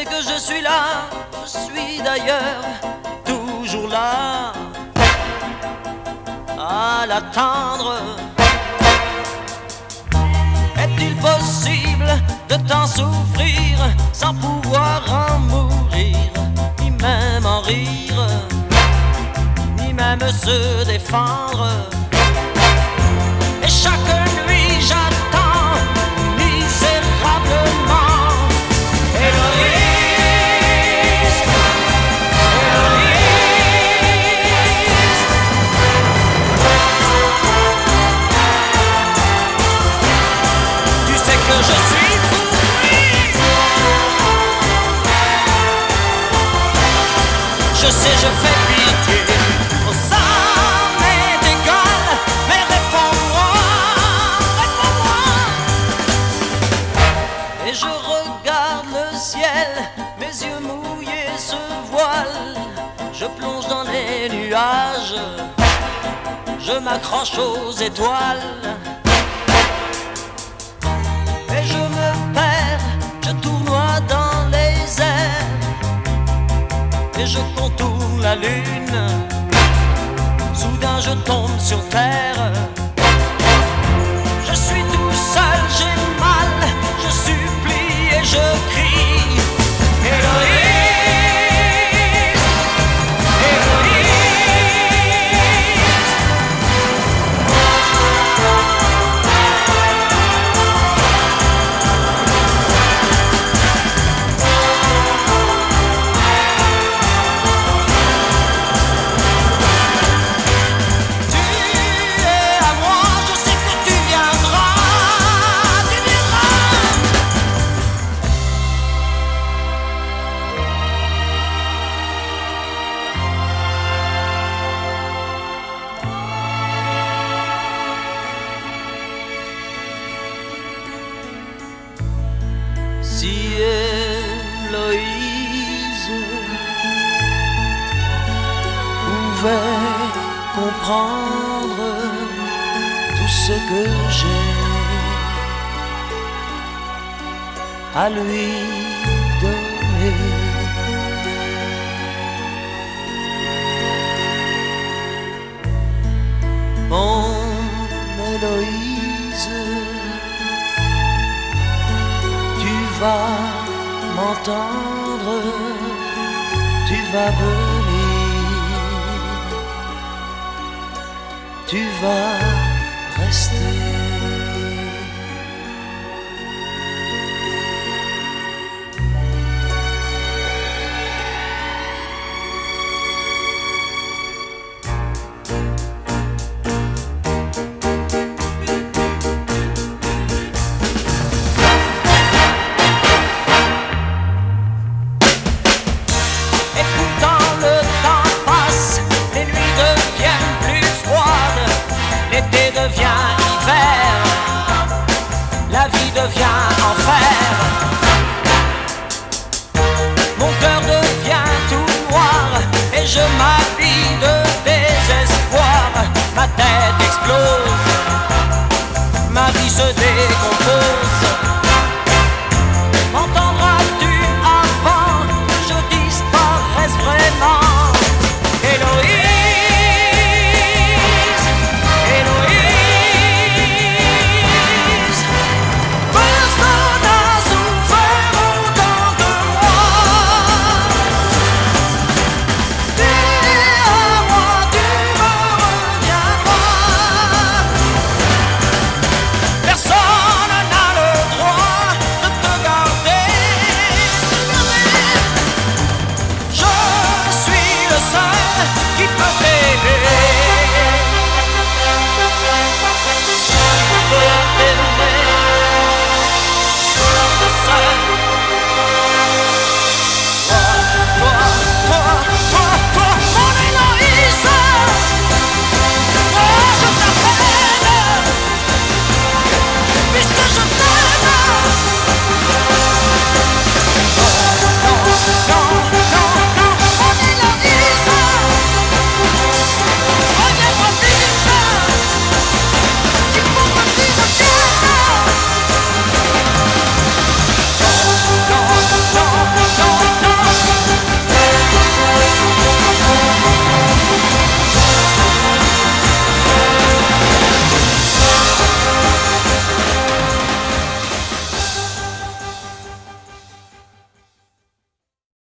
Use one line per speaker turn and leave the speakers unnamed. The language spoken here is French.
sais que je suis là, je suis d'ailleurs toujours là à l'attendre. Est-il possible de tant souffrir sans pouvoir en mourir, ni même en rire, ni même se défendre? Et chaque nuit j'attends misérablement. Héloïse, Héloïse. Tu sais que je suis fou, je sais, je fais pitié. Oh, ça m'est égal, mais réponds-moi, réponds-moi. Et je regarde le ciel, mes yeux mouillés se voilent. Je plonge dans les nuages, je m'accroche aux étoiles. Et je me perds, je tournoie dans les airs. Et je contourne la lune, soudain je tombe sur terre. Je suis tout seul, j'ai mal, je supplie et je crie. Héloïse, Héloïse. Tu es à moi, je sais que tu viendras, tu viendras. Si Héloïse pouvait comprendre tout ce que j'ai à lui donner, mon Héloïse, tu vas m'entendre, tu vas venir, tu vas rester. Et pourtant le temps passe, les nuits deviennent plus froides, l'été devient hiver, la vie devient enfer. Mon cœur devient tout noir et je m'habille de désespoir. Ma tête explose, ma vie se décompose.